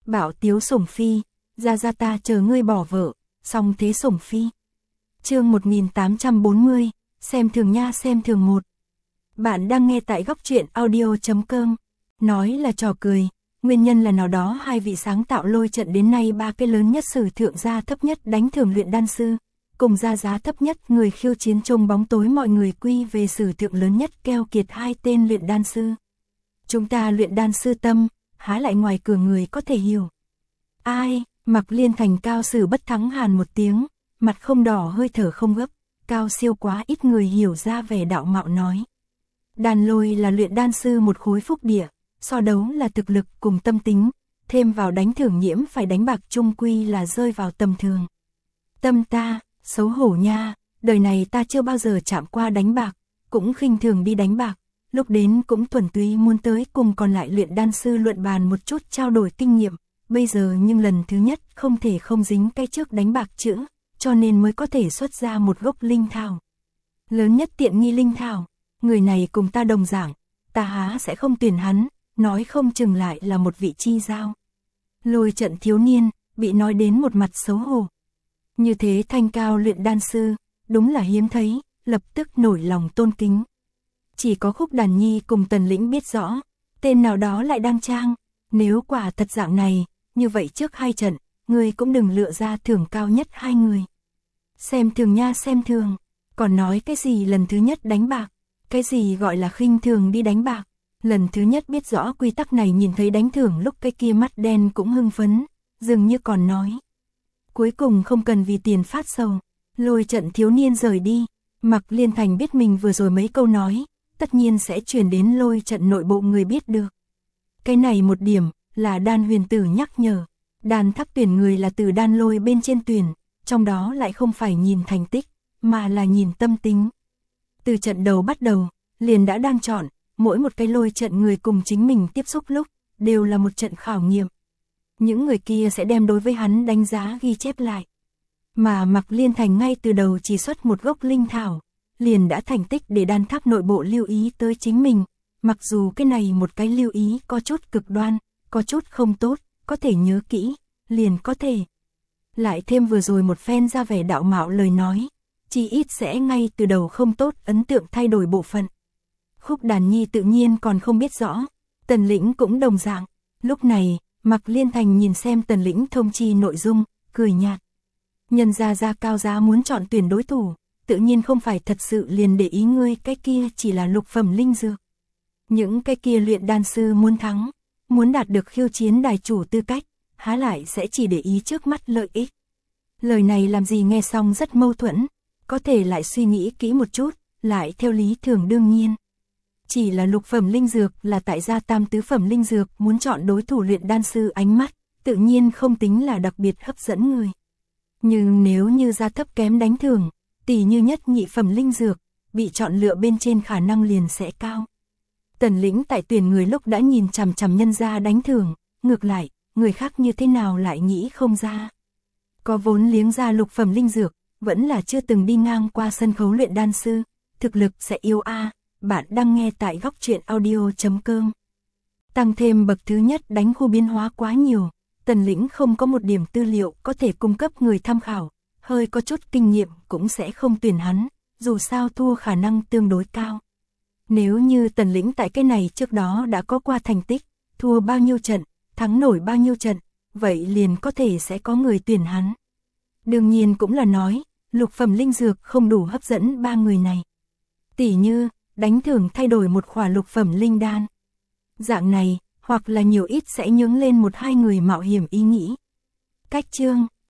Bảo Tiếu Sủng Phi, ra ta chờ ngươi bỏ vợ, song thế Sủng Phi. Chương 1840, xem thường nha xem thường một. Bạn đang nghe tại góc truyện audio.com. Nói là trò cười, nguyên nhân là nào đó hai vị sáng tạo lôi trận đến nay ba cái lớn nhất sử thượng gia thấp nhất đánh thưởng luyện đan sư, cùng ra giá thấp nhất người khiêu chiến trong bóng tối mọi người quy về sử thượng lớn nhất keo kiệt hai tên luyện đan sư. Chúng ta luyện đan sư tâm, há lại ngoài cửa người có thể hiểu. Ai, Mặc Liên Thành cao sử bất thắng hàn một tiếng, mặt không đỏ hơi thở không gấp, cao siêu quá ít người hiểu ra vẻ đạo mạo nói. Đàn lôi là luyện đan sư một khối phúc địa, so đấu là thực lực cùng tâm tính, thêm vào đánh thưởng nhiễm phải đánh bạc chung quy là rơi vào tầm thường. Tâm ta, xấu hổ nha, đời này ta chưa bao giờ chạm qua đánh bạc, cũng khinh thường đi đánh bạc, lúc đến cũng thuần túy muốn tới cùng còn lại luyện đan sư luận bàn một chút trao đổi kinh nghiệm, bây giờ nhưng lần thứ nhất không thể không dính cái trước đánh bạc chữ, cho nên mới có thể xuất ra một gốc linh thảo. Lớn nhất tiện nghi linh thảo, người này cùng ta đồng dạng, ta há sẽ không tuyển hắn, nói không chừng lại là một vị chi giao. Lôi trận thiếu niên, bị nói đến một mặt xấu hổ. Như thế thanh cao luyện đan sư, đúng là hiếm thấy, lập tức nổi lòng tôn kính. Chỉ có Khúc Đàn Nhi cùng Tần Lĩnh biết rõ, tên nào đó lại đang trang, nếu quả thật dạng này, như vậy trước hai trận, người cũng đừng lựa ra thưởng cao nhất hai người. Xem thường nha xem thường, còn nói cái gì lần thứ nhất đánh bạc, cái gì gọi là khinh thường đi đánh bạc, lần thứ nhất biết rõ quy tắc này nhìn thấy đánh thưởng lúc cái kia mắt đen cũng hưng phấn, dường như còn nói. Cuối cùng không cần vì tiền phát sầu, lôi trận thiếu niên rời đi, Mặc Liên Thành biết mình vừa rồi mấy câu nói, tất nhiên sẽ truyền đến lôi trận nội bộ người biết được. Cái này một điểm, là Đan Huyền Tử nhắc nhở, đan tháp tuyển người là từ đan lôi bên trên tuyển, trong đó lại không phải nhìn thành tích, mà là nhìn tâm tính. Từ trận đầu bắt đầu, liền đã đang chọn, mỗi một cái lôi trận người cùng chính mình tiếp xúc lúc, đều là một trận khảo nghiệm. Những người kia sẽ đem đối với hắn đánh giá ghi chép lại. Mà Mặc Liên Thành ngay từ đầu chỉ xuất một gốc linh thảo, liền đã thành tích để đan tháp nội bộ lưu ý tới chính mình, mặc dù cái này một cái lưu ý có chút cực đoan, có chút không tốt, có thể nhớ kỹ, liền có thể. Lại thêm vừa rồi một phen ra vẻ đạo mạo lời nói, chỉ ít sẽ ngay từ đầu không tốt ấn tượng thay đổi bộ phận. Khúc Đàn Nhi tự nhiên còn không biết rõ, Tần Lĩnh cũng đồng dạng, lúc này, Mặc Liên Thành nhìn xem Tần Lĩnh thông chi nội dung, cười nhạt. Nhân ra cao giá muốn chọn tuyển đối thủ, tự nhiên không phải thật sự liền để ý ngươi cái kia chỉ là lục phẩm linh dược. Những cái kia luyện đan sư muốn thắng, muốn đạt được khiêu chiến đài chủ tư cách, há lại sẽ chỉ để ý trước mắt lợi ích. Lời này làm gì nghe xong rất mâu thuẫn, có thể lại suy nghĩ kỹ một chút, lại theo lý thường đương nhiên. Chỉ là lục phẩm linh dược là tại gia tam tứ phẩm linh dược muốn chọn đối thủ luyện đan sư ánh mắt, tự nhiên không tính là đặc biệt hấp dẫn người. Nhưng nếu như gia thấp kém đánh thưởng, tỷ như nhất nhị phẩm linh dược, bị chọn lựa bên trên khả năng liền sẽ cao. Tần Lĩnh tại tuyển người lúc đã nhìn chằm chằm nhân gia đánh thưởng, ngược lại, người khác như thế nào lại nghĩ không ra. Có vốn liếng ra lục phẩm linh dược, vẫn là chưa từng đi ngang qua sân khấu luyện đan sư, thực lực sẽ yêu a. Bạn đang nghe tại góc truyện audio.com. Tăng thêm bậc thứ nhất đánh khu biến hóa quá nhiều, Tần Lĩnh không có một điểm tư liệu có thể cung cấp người tham khảo, hơi có chút kinh nghiệm cũng sẽ không tuyển hắn, dù sao thua khả năng tương đối cao. Nếu như Tần Lĩnh tại cái này trước đó đã có qua thành tích, thua bao nhiêu trận, thắng nổi bao nhiêu trận, vậy liền có thể sẽ có người tuyển hắn. Đương nhiên cũng là nói, lục phẩm linh dược không đủ hấp dẫn ba người này. Tỷ như, đánh thưởng thay đổi một khỏa lục phẩm linh đan. Dạng này, hoặc là nhiều ít sẽ nhướng lên một hai người mạo hiểm ý nghĩ. Cách chương